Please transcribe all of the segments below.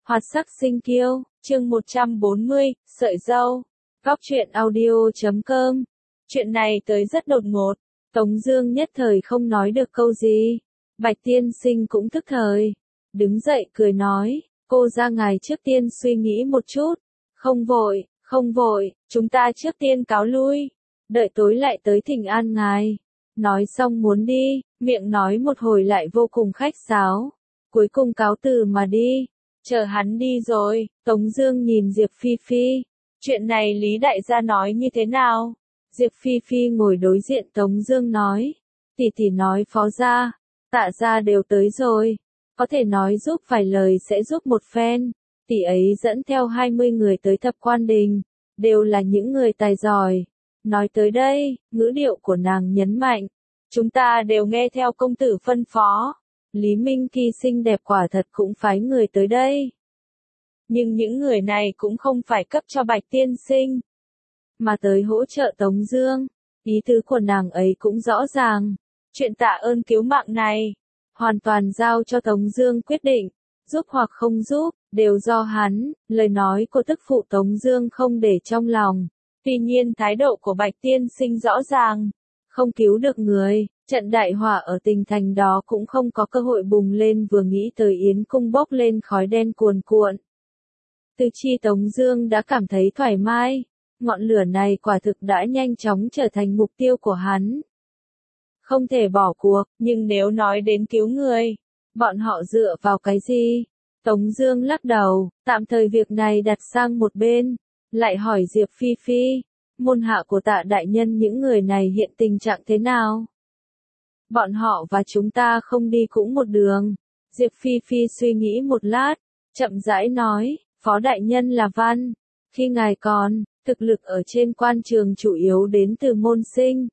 Hoạt sắc sinh kiêu, chương 140, sợi dâu. Góc truyện audio.com. Chuyện này tới rất đột ngột, Tống Dương nhất thời không nói được câu gì. Bạch tiên sinh cũng thức thời, đứng dậy cười nói, cô ra ngài trước tiên suy nghĩ một chút. Không vội, chúng ta trước tiên cáo lui, đợi tối lại tới thỉnh an ngài. Nói xong muốn đi, miệng nói một hồi lại vô cùng khách sáo, cuối cùng cáo từ mà đi. Chờ hắn đi rồi, Tống Dương nhìn Diệp Phi Phi, chuyện này Lý đại gia nói như thế nào? Diệp Phi Phi ngồi đối diện Tống Dương nói, tỷ tỷ nói phó gia, Tạ gia đều tới rồi, có thể nói giúp vài lời sẽ giúp một phen. Tỷ ấy dẫn theo 20 người tới Thập Quan Đình, đều là những người tài giỏi. Nói tới đây, ngữ điệu của nàng nhấn mạnh, chúng ta đều nghe theo công tử phân phó. Lý Minh Kỳ xinh đẹp quả thật cũng phái người tới đây. Nhưng những người này cũng không phải cấp cho Bạch tiên sinh, mà tới hỗ trợ Tống Dương. Ý tứ của nàng ấy cũng rõ ràng, chuyện tạ ơn cứu mạng này, hoàn toàn giao cho Tống Dương quyết định, giúp hoặc không giúp, đều do hắn. Lời nói của tức phụ Tống Dương không để trong lòng. Tuy nhiên thái độ của Bạch tiên sinh rõ ràng, không cứu được người, trận đại hỏa ở Tình Thành đó cũng không có cơ hội bùng lên. Vừa nghĩ tới Yến cung bốc lên khói đen cuồn cuộn, Từ Chi Tống Dương đã cảm thấy thoải mái. Ngọn lửa này quả thực đã nhanh chóng trở thành mục tiêu của hắn. Không thể bỏ cuộc, nhưng nếu nói đến cứu người, bọn họ dựa vào cái gì? Tống Dương lắc đầu, tạm thời việc này đặt sang một bên, lại hỏi Diệp Phi Phi, môn hạ của Tạ đại nhân những người này hiện tình trạng thế nào? Bọn họ và chúng ta không đi cũng một đường. Diệp Phi Phi suy nghĩ một lát, chậm rãi nói, phó đại nhân là văn, khi ngài còn, thực lực ở trên quan trường chủ yếu đến từ môn sinh.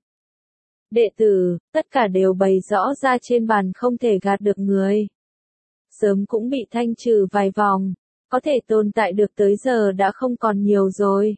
Đệ tử, tất cả đều bày rõ ra trên bàn, không thể gạt được người. Sớm cũng bị thanh trừ vài vòng, có thể tồn tại được tới giờ đã không còn nhiều rồi.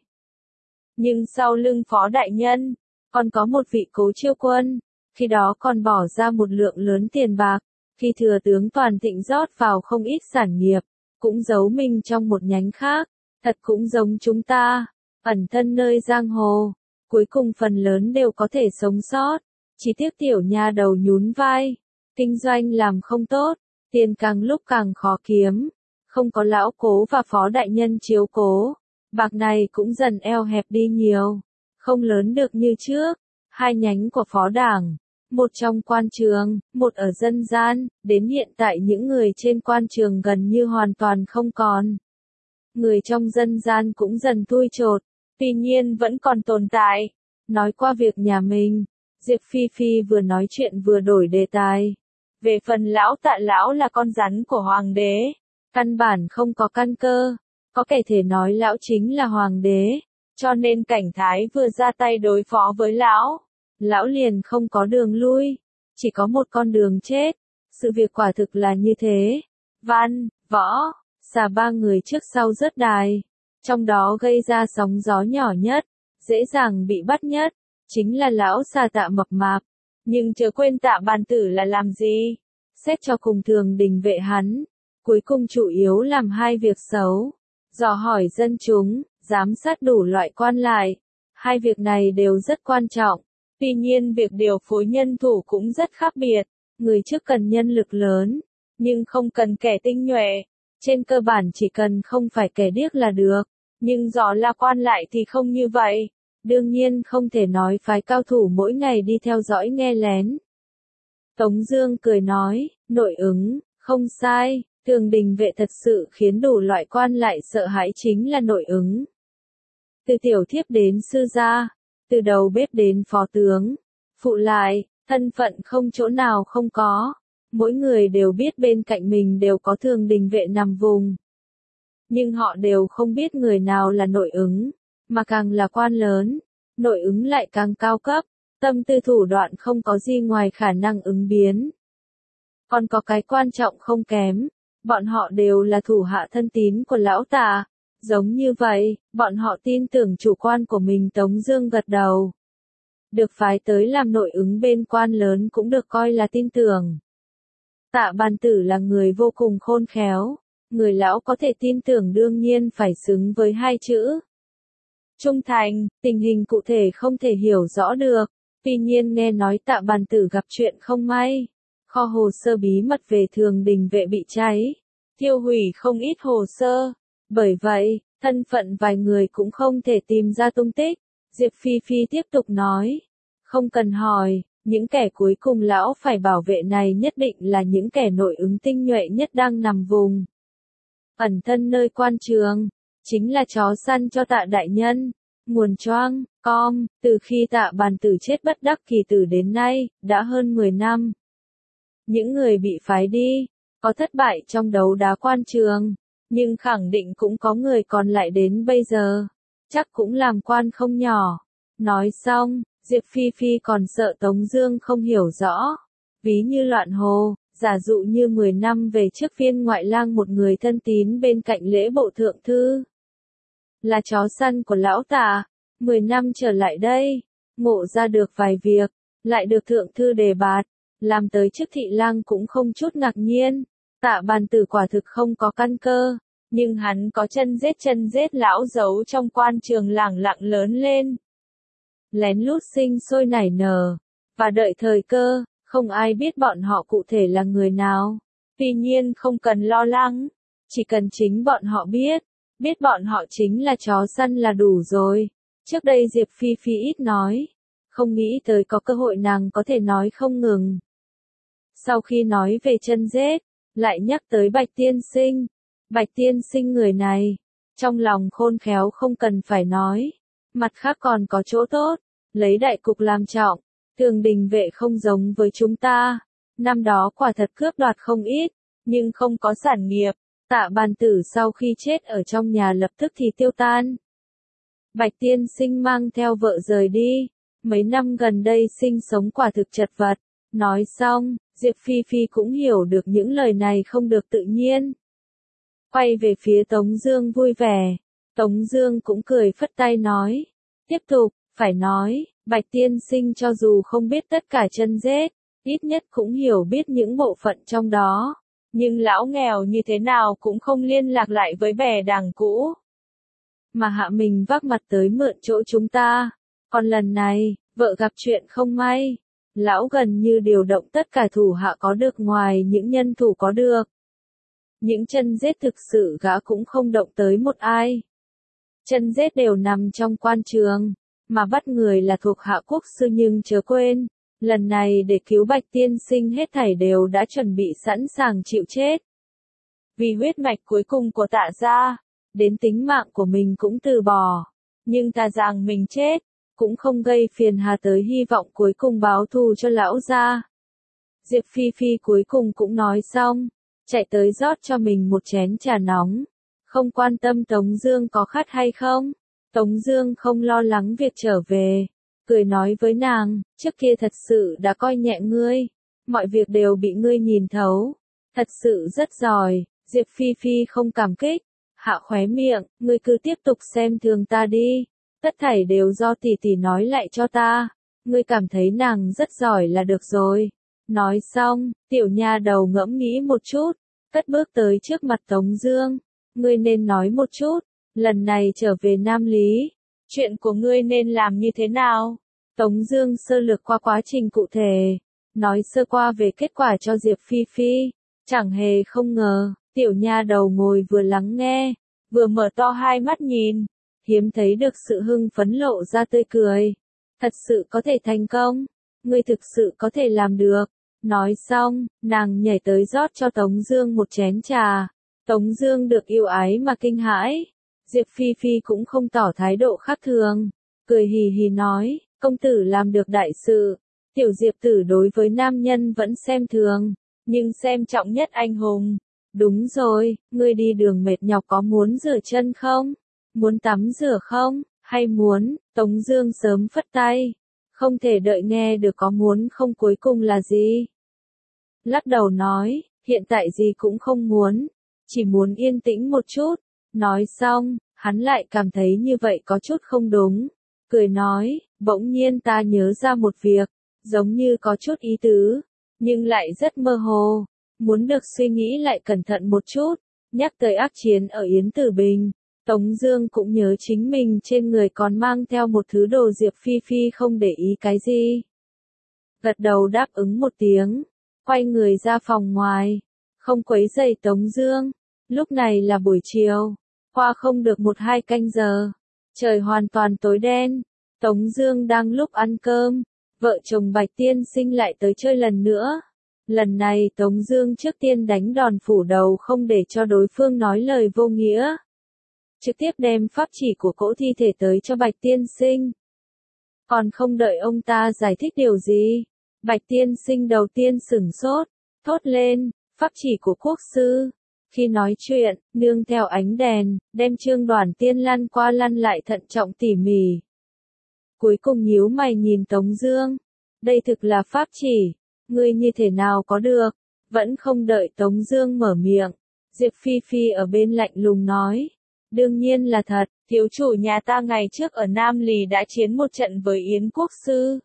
Nhưng sau lưng phó đại nhân, còn có một vị Cố Chiêu Quân, khi đó còn bỏ ra một lượng lớn tiền bạc, khi thừa tướng Toàn Thịnh rót vào không ít sản nghiệp, cũng giấu mình trong một nhánh khác, thật cũng giống chúng ta, ẩn thân nơi giang hồ, cuối cùng phần lớn đều có thể sống sót, chỉ tiếc tiểu nha đầu nhún vai, kinh doanh làm không tốt, tiền càng lúc càng khó kiếm, không có lão Cố và phó đại nhân chiếu cố, bạc này cũng dần eo hẹp đi nhiều, không lớn được như trước. Hai nhánh của phó đảng, một trong quan trường, một ở dân gian, đến hiện tại những người trên quan trường gần như hoàn toàn không còn. Người trong dân gian cũng dần thui chột, tuy nhiên vẫn còn tồn tại. Nói qua việc nhà mình, Diệp Phi Phi vừa nói chuyện vừa đổi đề tài. Về phần lão Tạ lão là con rắn của hoàng đế, căn bản không có căn cơ, có kẻ thể nói lão chính là hoàng đế, cho nên Cảnh Thái vừa ra tay đối phó với lão liền không có đường lui, chỉ có một con đường chết. Sự việc quả thực là như thế. Văn, Võ, Xà ba người trước sau rớt đài, trong đó gây ra sóng gió nhỏ nhất, dễ dàng bị bắt nhất, chính là lão Xà Tạ mập mạp. Nhưng chớ quên Tạ Bàn Tử là làm gì? Xét cho cùng Thường Đình vệ hắn, cuối cùng chủ yếu làm hai việc xấu, dò hỏi dân chúng, giám sát đủ loại quan lại. Hai việc này đều rất quan trọng. Tuy nhiên việc điều phối nhân thủ cũng rất khác biệt. Người trước cần nhân lực lớn, nhưng không cần kẻ tinh nhuệ. Trên cơ bản chỉ cần không phải kẻ điếc là được. Nhưng dò la quan lại thì không như vậy. Đương nhiên không thể nói phái cao thủ mỗi ngày đi theo dõi nghe lén. Tống Dương cười nói, nội ứng, không sai. Thường Đình vệ thật sự khiến đủ loại quan lại sợ hãi chính là nội ứng. Từ tiểu thiếp đến sư gia, từ đầu bếp đến phó tướng, phụ lại, thân phận không chỗ nào không có. Mỗi người đều biết bên cạnh mình đều có Thường Đình vệ nằm vùng. Nhưng họ đều không biết người nào là nội ứng, mà càng là quan lớn, nội ứng lại càng cao cấp, tâm tư thủ đoạn không có gì ngoài khả năng ứng biến. Còn có cái quan trọng không kém, bọn họ đều là thủ hạ thân tín của lão Tạ. Giống như vậy, bọn họ tin tưởng chủ quan của mình. Tống Dương gật đầu. Được phái tới làm nội ứng bên quan lớn cũng được coi là tin tưởng. Tạ Bàn Tử là người vô cùng khôn khéo, người lão có thể tin tưởng đương nhiên phải xứng với hai chữ. Trung thành, tình hình cụ thể không thể hiểu rõ được, tuy nhiên nghe nói Tạ Bàn Tử gặp chuyện không may. Kho hồ sơ bí mật về Thường Đình Vệ bị cháy, tiêu hủy không ít hồ sơ. Bởi vậy, thân phận vài người cũng không thể tìm ra tung tích. Diệp Phi Phi tiếp tục nói, không cần hỏi, những kẻ cuối cùng lão phải bảo vệ này nhất định là những kẻ nội ứng tinh nhuệ nhất đang nằm vùng ẩn thân nơi quan trường, chính là chó săn cho Tạ đại nhân. Nguồn choang, com, từ khi Tạ Bàn Tử chết bất đắc kỳ tử đến nay, đã hơn 10 năm. Những người bị phái đi, có thất bại trong đấu đá quan trường, nhưng khẳng định cũng có người còn lại đến bây giờ, chắc cũng làm quan không nhỏ. Nói xong, Diệp Phi Phi còn sợ Tống Dương không hiểu rõ, ví như loạn hồ, giả dụ như 10 năm về trước Viên ngoại lang một người thân tín bên cạnh lễ bộ thượng thư, là chó săn của lão Tạ, 10 năm trở lại đây, ngộ ra được vài việc, lại được thượng thư đề bạt, làm tới chức thị lang cũng không chút ngạc nhiên. Tạ Bàn Tử quả thực không có căn cơ, nhưng hắn có chân giết lão giấu trong quan trường lẳng lặng lớn lên, lén lút sinh sôi nảy nở, và đợi thời cơ, không ai biết bọn họ cụ thể là người nào. Tuy nhiên không cần lo lắng, chỉ cần chính bọn họ biết bọn họ chính là chó săn là đủ rồi. Trước đây Diệp Phi Phi ít nói, không nghĩ tới có cơ hội nàng có thể nói không ngừng. Sau khi nói về chân rết, lại nhắc tới Bạch Tiên Sinh. Bạch Tiên Sinh người này, trong lòng khôn khéo không cần phải nói, mặt khác còn có chỗ tốt, lấy đại cục làm trọng. Thường Đình Vệ không giống với chúng ta, năm đó quả thật cướp đoạt không ít, nhưng không có sản nghiệp. Tạ Bàn Tử sau khi chết ở trong nhà lập tức thì tiêu tan. Bạch Tiên Sinh mang theo vợ rời đi, mấy năm gần đây sinh sống quả thực chật vật. Nói xong, Diệp Phi Phi cũng hiểu được những lời này không được tự nhiên. Quay về phía Tống Dương vui vẻ, Tống Dương cũng cười phất tay nói, tiếp tục, phải nói, Bạch Tiên Sinh cho dù không biết tất cả chân rết, ít nhất cũng hiểu biết những bộ phận trong đó. Nhưng lão nghèo như thế nào cũng không liên lạc lại với bè đảng cũ, mà hạ mình vác mặt tới mượn chỗ chúng ta. Còn lần này, vợ gặp chuyện không may, lão gần như điều động tất cả thủ hạ có được ngoài những nhân thủ có được. Những chân rết thực sự gã cũng không động tới một ai. Chân rết đều nằm trong quan trường, mà bắt người là thuộc hạ quốc sư, nhưng chớ quên, lần này để cứu Bạch Tiên Sinh hết thảy đều đã chuẩn bị sẵn sàng chịu chết. Vì huyết mạch cuối cùng của Tạ gia, đến tính mạng của mình cũng từ bỏ, nhưng thà rằng mình chết, cũng không gây phiền hà tới hy vọng cuối cùng báo thù cho lão gia. Diệp Phi Phi cuối cùng cũng nói xong, chạy tới rót cho mình một chén trà nóng, không quan tâm Tống Dương có khát hay không. Tống Dương không lo lắng việc trở về, cười nói với nàng, trước kia thật sự đã coi nhẹ ngươi, mọi việc đều bị ngươi nhìn thấu, thật sự rất giỏi. Diệp Phi Phi không cảm kích, hạ khóe miệng, ngươi cứ tiếp tục xem thường ta đi, tất thảy đều do tỷ tỷ nói lại cho ta, ngươi cảm thấy nàng rất giỏi là được rồi. Nói xong, tiểu nha đầu ngẫm nghĩ một chút, cất bước tới trước mặt Tống Dương, ngươi nên nói một chút, lần này trở về Nam Lý, chuyện của ngươi nên làm như thế nào? Tống Dương sơ lược qua quá trình cụ thể, nói sơ qua về kết quả cho Diệp Phi Phi, chẳng hề không ngờ, tiểu nha đầu ngồi vừa lắng nghe, vừa mở to hai mắt nhìn, hiếm thấy được sự hưng phấn lộ ra tươi cười. Thật sự có thể thành công, ngươi thực sự có thể làm được. Nói xong, nàng nhảy tới rót cho Tống Dương một chén trà. Tống Dương được yêu ái mà kinh hãi. Diệp Phi Phi cũng không tỏ thái độ khác thường, cười hì hì nói, công tử làm được đại sự. Tiểu Diệp tử đối với nam nhân vẫn xem thường, nhưng xem trọng nhất anh hùng. Đúng rồi, ngươi đi đường mệt nhọc có muốn rửa chân không? Muốn tắm rửa không? Hay muốn? Tống Dương sớm phất tay, không thể đợi nghe được có muốn không cuối cùng là gì. Lắc đầu nói, hiện tại gì cũng không muốn, chỉ muốn yên tĩnh một chút. Nói xong, hắn lại cảm thấy như vậy có chút không đúng, cười nói, bỗng nhiên ta nhớ ra một việc, giống như có chút ý tứ, nhưng lại rất mơ hồ, muốn được suy nghĩ lại cẩn thận một chút. Nhắc tới ác chiến ở Yến Tử Bình, Tống Dương cũng nhớ chính mình trên người còn mang theo một thứ đồ Diệp Phi Phi không để ý cái gì. Gật đầu đáp ứng một tiếng, quay người ra phòng ngoài, không quấy rầy Tống Dương. Lúc này là buổi chiều, qua không được 1-2 canh giờ, trời hoàn toàn tối đen. Tống Dương đang lúc ăn cơm, vợ chồng Bạch Tiên Sinh lại tới chơi lần nữa. Lần này Tống Dương trước tiên đánh đòn phủ đầu không để cho đối phương nói lời vô nghĩa, trực tiếp đem pháp chỉ của cỗ thi thể tới cho Bạch Tiên Sinh. Còn không đợi ông ta giải thích điều gì, Bạch Tiên Sinh đầu tiên sửng sốt, thốt lên, pháp chỉ của quốc sư. Khi nói chuyện, nương theo ánh đèn, đem Trương Đoản Tiên lăn qua lăn lại thận trọng tỉ mỉ. Cuối cùng nhíu mày nhìn Tống Dương, đây thực là pháp chỉ, ngươi như thế nào có được? Vẫn không đợi Tống Dương mở miệng, Diệp Phi Phi ở bên lạnh lùng nói, đương nhiên là thật, thiếu chủ nhà ta ngày trước ở Nam Lì đã chiến một trận với Yến quốc sư.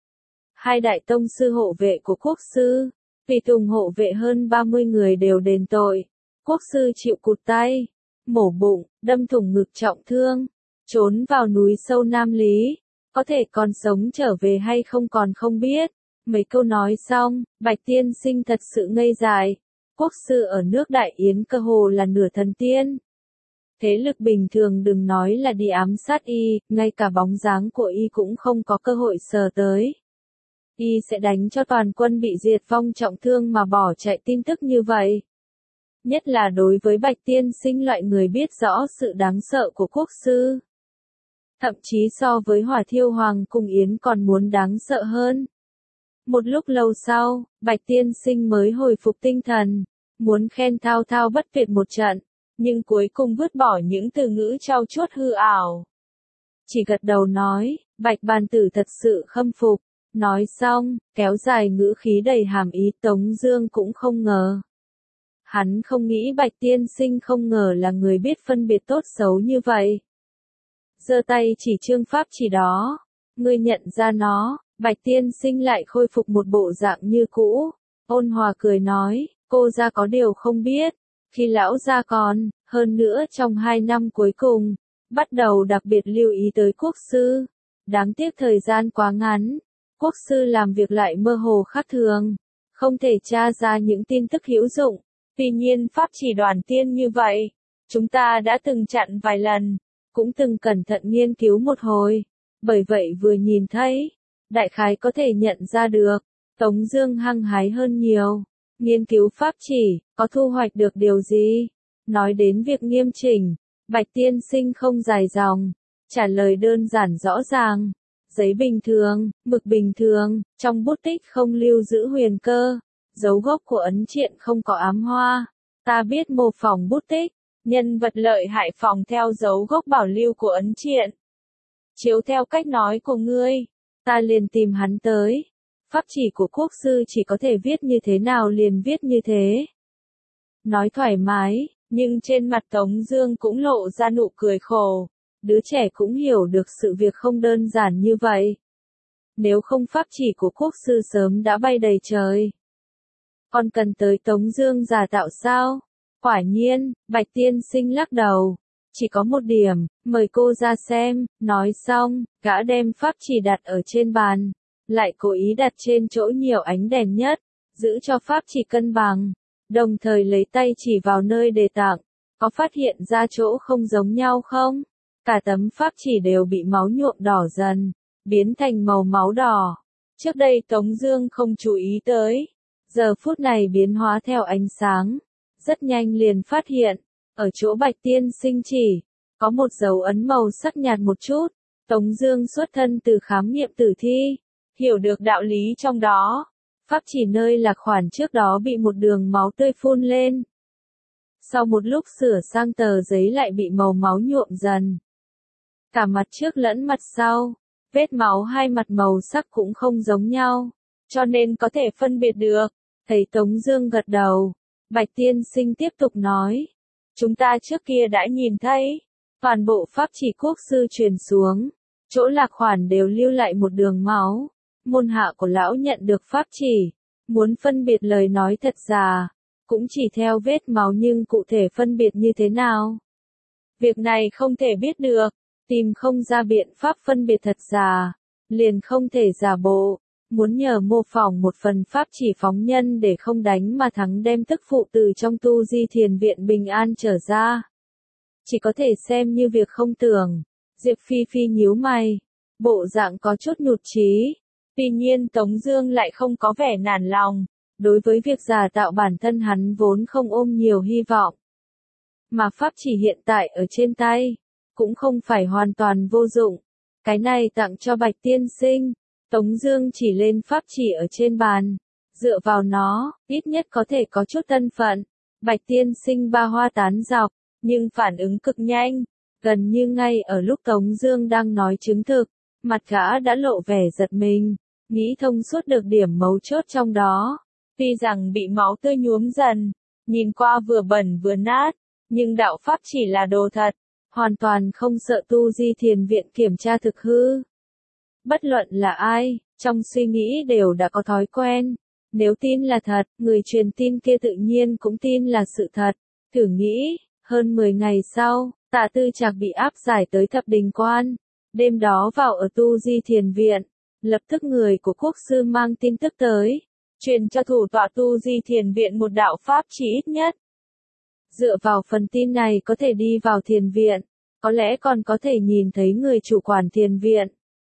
Hai đại tông sư hộ vệ của quốc sư, tùy tùng hộ vệ hơn 30 người đều đền tội. Quốc sư chịu cụt tay, mổ bụng, đâm thủng ngực trọng thương, trốn vào núi sâu Nam Lý, có thể còn sống trở về hay không còn không biết. Mấy câu nói xong, Bạch Tiên Sinh thật sự ngây dại. Quốc sư ở nước Đại Yến cơ hồ là nửa thần tiên. Thế lực bình thường đừng nói là đi ám sát y, ngay cả bóng dáng của y cũng không có cơ hội sờ tới. Y sẽ đánh cho toàn quân bị diệt vong trọng thương mà bỏ chạy tin tức như vậy. Nhất là đối với Bạch Tiên Sinh loại người biết rõ sự đáng sợ của quốc sư. Thậm chí so với Hỏa Thiêu Hoàng cùng Yến còn muốn đáng sợ hơn. Một lúc lâu sau, Bạch Tiên Sinh mới hồi phục tinh thần, muốn khen thao thao bất tuyệt một trận, nhưng cuối cùng vứt bỏ những từ ngữ trau chuốt hư ảo. Chỉ gật đầu nói, Bạch bàn tử thật sự khâm phục. Nói xong, kéo dài ngữ khí đầy hàm ý. Tống Dương cũng không ngờ. Hắn không nghĩ Bạch Tiên Sinh không ngờ là người biết phân biệt tốt xấu như vậy. Giơ tay chỉ trương pháp chỉ đó, ngươi nhận ra nó. Bạch Tiên Sinh lại khôi phục một bộ dạng như cũ, ôn hòa cười nói, cô gia có điều không biết, khi lão gia còn, hơn nữa trong 2 năm cuối cùng, bắt đầu đặc biệt lưu ý tới quốc sư. Đáng tiếc thời gian quá ngắn, quốc sư làm việc lại mơ hồ khác thường, không thể tra ra những tin tức hữu dụng. Tuy nhiên pháp chỉ Đoản Tiên như vậy, chúng ta đã từng chặn vài lần, cũng từng cẩn thận nghiên cứu một hồi, bởi vậy vừa nhìn thấy, đại khái có thể nhận ra được. Tống Dương hăng hái hơn nhiều, nghiên cứu pháp chỉ, có thu hoạch được điều gì? Nói đến việc nghiêm chỉnh, Bạch Tiên Sinh không dài dòng, trả lời đơn giản rõ ràng. Giấy bình thường, mực bình thường, trong bút tích không lưu giữ huyền cơ, dấu gốc của ấn triện không có ám hoa. Ta biết mô phỏng bút tích, nhân vật lợi hại phòng theo dấu gốc bảo lưu của ấn triện. Chiếu theo cách nói của ngươi, ta liền tìm hắn tới. Pháp chỉ của quốc sư chỉ có thể viết như thế nào liền viết như thế. Nói thoải mái, nhưng trên mặt Tống Dương cũng lộ ra nụ cười khổ. Đứa trẻ cũng hiểu được sự việc không đơn giản như vậy. Nếu không pháp chỉ của quốc sư sớm đã bay đầy trời. Còn cần tới Tống Dương giả tạo sao? Quả nhiên, Bạch Tiên Sinh lắc đầu. Chỉ có một điểm, mời cô ra xem. Nói xong, gã đem pháp chỉ đặt ở trên bàn, lại cố ý đặt trên chỗ nhiều ánh đèn nhất, giữ cho pháp chỉ cân bằng. Đồng thời lấy tay chỉ vào nơi đề tặng, có phát hiện ra chỗ không giống nhau không? Cả tấm pháp chỉ đều bị máu nhuộm đỏ dần, biến thành màu máu đỏ. Trước đây Tống Dương không chú ý tới, giờ phút này biến hóa theo ánh sáng, rất nhanh liền phát hiện, ở chỗ Bạch Tiên Sinh chỉ, có một dấu ấn màu sắc nhạt một chút. Tống Dương xuất thân từ khám nghiệm tử thi, hiểu được đạo lý trong đó. Pháp chỉ nơi lạc khoản trước đó bị một đường máu tươi phun lên. Sau một lúc sửa sang tờ giấy lại bị màu máu nhuộm dần. Cả mặt trước lẫn mặt sau, vết máu hai mặt màu sắc cũng không giống nhau, cho nên có thể phân biệt được. Thấy Tống Dương gật đầu, Bạch Tiên Sinh tiếp tục nói, chúng ta trước kia đã nhìn thấy, toàn bộ pháp chỉ quốc sư truyền xuống, chỗ lạc khoản đều lưu lại một đường máu. Môn hạ của lão nhận được pháp chỉ, muốn phân biệt lời nói thật giả, cũng chỉ theo vết máu nhưng cụ thể phân biệt như thế nào? Việc này không thể biết được, tìm không ra biện pháp phân biệt thật giả, liền không thể giả bộ, muốn nhờ mô phỏng một phần pháp chỉ phóng nhân để không đánh mà thắng đem tức phụ từ trong tu di thiền viện bình an trở ra. Chỉ có thể xem như việc không tưởng. Diệp Phi Phi nhíu mày, bộ dạng có chút nhụt chí. Tuy nhiên Tống Dương lại không có vẻ nản lòng, đối với việc giả tạo bản thân hắn vốn không ôm nhiều hy vọng. Mà pháp chỉ hiện tại ở trên tay, cũng không phải hoàn toàn vô dụng. Cái này tặng cho Bạch Tiên Sinh. Tống Dương chỉ lên pháp chỉ ở trên bàn, dựa vào nó, ít nhất có thể có chút thân phận. Bạch Tiên Sinh ba hoa tán dọc, nhưng phản ứng cực nhanh, gần như ngay ở lúc Tống Dương đang nói chứng thực, mặt gã đã lộ vẻ giật mình, nghĩ thông suốt được điểm mấu chốt trong đó. Tuy rằng bị máu tươi nhuốm dần, nhìn qua vừa bẩn vừa nát, nhưng đạo pháp chỉ là đồ thật, hoàn toàn không sợ tu di thiền viện kiểm tra thực hư. Bất luận là ai, trong suy nghĩ đều đã có thói quen. Nếu tin là thật, người truyền tin kia tự nhiên cũng tin là sự thật. Thử nghĩ, hơn 10 ngày sau, Tạ Tư Trạc bị áp giải tới Thập Đình Quan. Đêm đó vào ở tu di thiền viện, lập tức người của quốc sư mang tin tức tới, truyền cho thủ tọa tu di thiền viện một đạo pháp chỉ ít nhất. Dựa vào phần tin này có thể đi vào thiền viện, có lẽ còn có thể nhìn thấy người chủ quản thiền viện.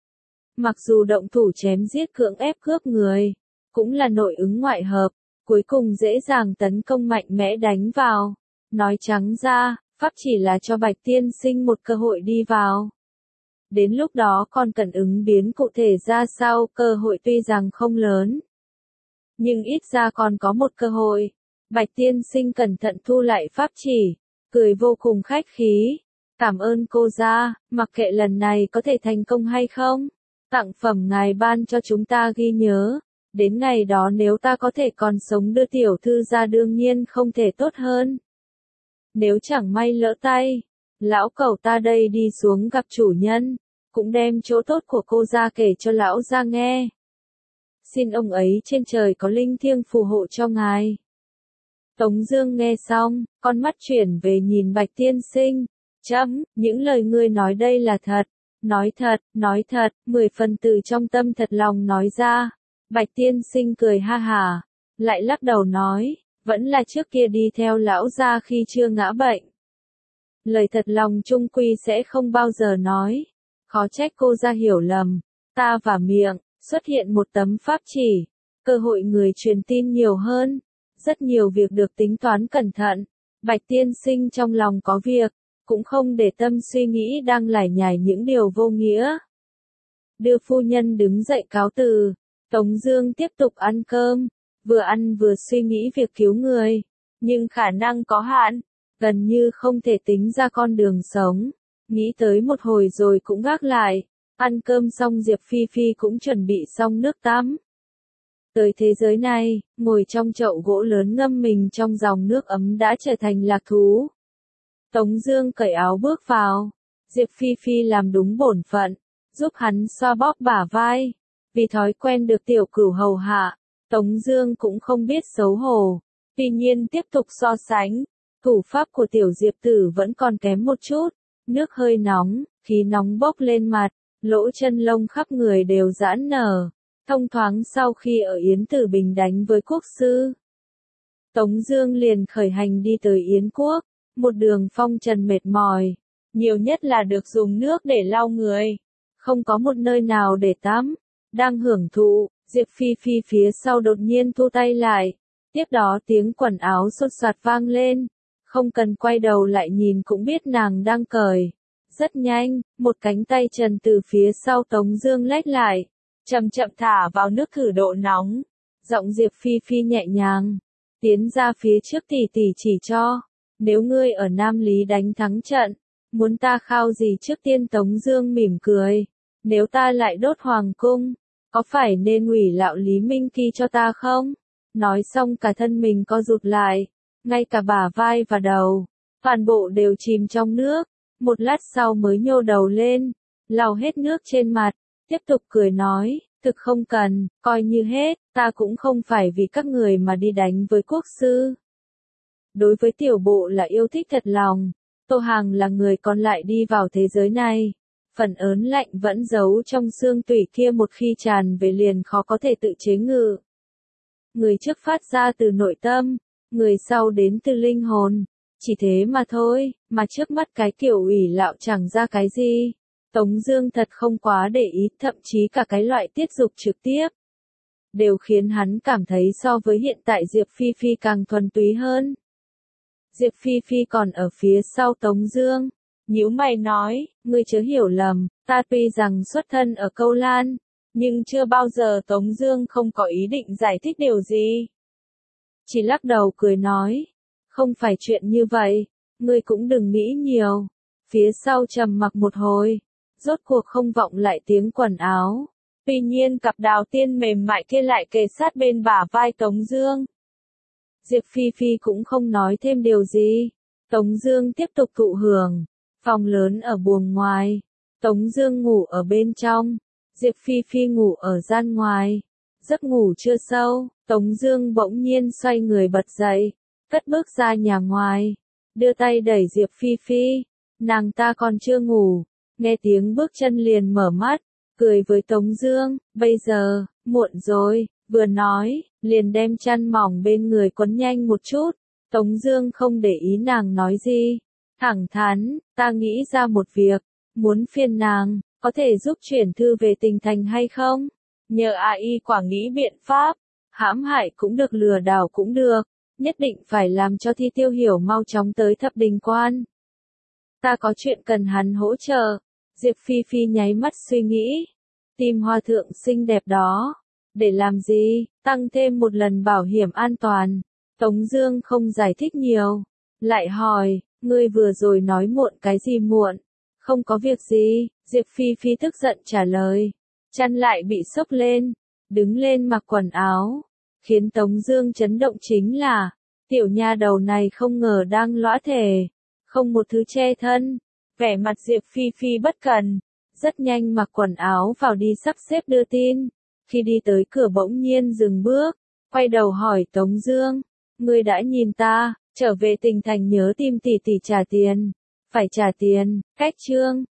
Mặc dù động thủ chém giết cưỡng ép cướp người, cũng là nội ứng ngoại hợp, cuối cùng dễ dàng tấn công mạnh mẽ đánh vào. Nói trắng ra, pháp chỉ là cho Bạch Tiên Sinh một cơ hội đi vào. Đến lúc đó còn cần ứng biến cụ thể ra sao, cơ hội tuy rằng không lớn, nhưng ít ra còn có một cơ hội. Bạch Tiên Sinh cẩn thận thu lại pháp chỉ, cười vô cùng khách khí. Cảm ơn cô gia, mặc kệ lần này có thể thành công hay không. Tặng phẩm ngài ban cho chúng ta ghi nhớ, đến ngày đó nếu ta có thể còn sống đưa tiểu thư ra đương nhiên không thể tốt hơn. Nếu chẳng may lỡ tay, lão cẩu ta đây đi xuống gặp chủ nhân, cũng đem chỗ tốt của cô ra kể cho lão ra nghe. Xin ông ấy trên trời có linh thiêng phù hộ cho ngài. Tống Dương nghe xong, con mắt chuyển về nhìn Bạch Tiên Sinh. Chấm, những lời ngươi nói đây là thật. Nói thật, 10 phần từ trong tâm thật lòng nói ra. Bạch Tiên Sinh cười ha hả, lại lắc đầu nói, vẫn là trước kia đi theo lão gia khi chưa ngã bệnh. Lời thật lòng chung quy sẽ không bao giờ nói. Khó trách cô ra hiểu lầm. Ta và miệng, xuất hiện một tấm pháp chỉ. Cơ hội người truyền tin nhiều hơn. Rất nhiều việc được tính toán cẩn thận. Bạch Tiên Sinh trong lòng có việc, cũng không để tâm suy nghĩ đang lải nhải những điều vô nghĩa. Đưa phu nhân đứng dậy cáo từ, Tống Dương tiếp tục ăn cơm, vừa ăn vừa suy nghĩ việc cứu người, nhưng khả năng có hạn, gần như không thể tính ra con đường sống. Nghĩ tới một hồi rồi cũng gác lại. Ăn cơm xong Diệp Phi Phi cũng chuẩn bị xong nước tắm. Tới thế giới này, ngồi trong chậu gỗ lớn ngâm mình trong dòng nước ấm đã trở thành lạc thú. Tống Dương cởi áo bước vào, Diệp Phi Phi làm đúng bổn phận, giúp hắn xoa bóp bả vai. Vì thói quen được tiểu cửu hầu hạ, Tống Dương cũng không biết xấu hổ. Tuy nhiên tiếp tục so sánh, thủ pháp của tiểu Diệp Tử vẫn còn kém một chút. Nước hơi nóng, khí nóng bốc lên mặt, lỗ chân lông khắp người đều giãn nở. Thông thoáng sau khi ở Yến Tử Bình đánh với quốc sư, Tống Dương liền khởi hành đi tới Yến Quốc. Một đường phong trần mệt mỏi, nhiều nhất là được dùng nước để lau người, không có một nơi nào để tắm. Đang hưởng thụ, Diệp Phi Phi phía sau đột nhiên thu tay lại. Tiếp đó tiếng quần áo xột soạt vang lên, không cần quay đầu lại nhìn cũng biết nàng đang cởi. Rất nhanh, một cánh tay trần từ phía sau Tống Dương lách lại, chậm chậm thả vào nước thử độ nóng. Giọng Diệp Phi Phi nhẹ nhàng, tiến ra phía trước tỷ tỷ chỉ cho. Nếu ngươi ở Nam Lý đánh thắng trận, muốn ta khao gì trước tiên? Tống Dương mỉm cười. Nếu ta lại đốt hoàng cung, có phải nên hủy lạo Lý Minh Kỳ cho ta không? Nói xong cả thân mình co rụt lại, ngay cả bả vai và đầu, toàn bộ đều chìm trong nước. Một lát sau mới nhô đầu lên, lau hết nước trên mặt, tiếp tục cười nói, thực không cần, coi như hết, ta cũng không phải vì các người mà đi đánh với quốc sư. Đối với tiểu bộ là yêu thích thật lòng, Tô Hàng là người còn lại đi vào thế giới này. Phần ớn lạnh vẫn giấu trong xương tủy kia một khi tràn về liền khó có thể tự chế ngự. Người trước phát ra từ nội tâm, người sau đến từ linh hồn. Chỉ thế mà thôi, mà trước mắt cái kiểu ủy lạo chẳng ra cái gì. Tống Dương thật không quá để ý, thậm chí cả cái loại tiết dục trực tiếp đều khiến hắn cảm thấy so với hiện tại Diệp Phi Phi càng thuần túy hơn. Diệp Phi Phi còn ở phía sau Tống Dương, nhíu mày nói, ngươi chớ hiểu lầm, ta tuy rằng xuất thân ở Câu Lan, nhưng chưa bao giờ Tống Dương không có ý định giải thích điều gì. Chỉ lắc đầu cười nói, không phải chuyện như vậy, ngươi cũng đừng nghĩ nhiều. Phía sau trầm mặc một hồi, rốt cuộc không vọng lại tiếng quần áo. Tuy nhiên cặp đào tiên mềm mại kia lại kề sát bên bả vai Tống Dương. Diệp Phi Phi cũng không nói thêm điều gì. Tống Dương tiếp tục thụ hưởng. Phòng lớn ở buồng ngoài. Tống Dương ngủ ở bên trong. Diệp Phi Phi ngủ ở gian ngoài. Giấc ngủ chưa sâu, Tống Dương bỗng nhiên xoay người bật dậy, cất bước ra nhà ngoài, đưa tay đẩy Diệp Phi Phi. Nàng ta còn chưa ngủ, nghe tiếng bước chân liền mở mắt, cười với Tống Dương. Bây giờ, muộn rồi. Vừa nói, liền đem chăn mỏng bên người quấn nhanh một chút. Tống Dương không để ý nàng nói gì, thẳng thắn, ta nghĩ ra một việc, muốn phiền nàng, có thể giúp chuyển thư về tỉnh thành hay không? Nhờ AI quả nghĩ biện pháp, hãm hại cũng được, lừa đảo cũng được, nhất định phải làm cho Thi Tiêu Hiểu mau chóng tới Thập Đình Quan. Ta có chuyện cần hắn hỗ trợ. Diệp Phi Phi nháy mắt suy nghĩ, tìm hòa thượng xinh đẹp đó. Để làm gì? Tăng thêm một lần bảo hiểm an toàn. Tống Dương không giải thích nhiều, lại hỏi, ngươi vừa rồi nói muộn cái gì muộn? Không có việc gì. Diệp Phi Phi tức giận trả lời. Chăn lại bị xốc lên, đứng lên mặc quần áo. Khiến Tống Dương chấn động chính là, tiểu nha đầu này không ngờ đang lõa thể, không một thứ che thân. Vẻ mặt Diệp Phi Phi bất cần, rất nhanh mặc quần áo vào đi sắp xếp đưa tin. Khi đi tới cửa bỗng nhiên dừng bước, quay đầu hỏi Tống Dương, ngươi đã nhìn ta, trở về tỉnh thành nhớ tìm tỷ tỷ trả tiền. Phải trả tiền, cách chương.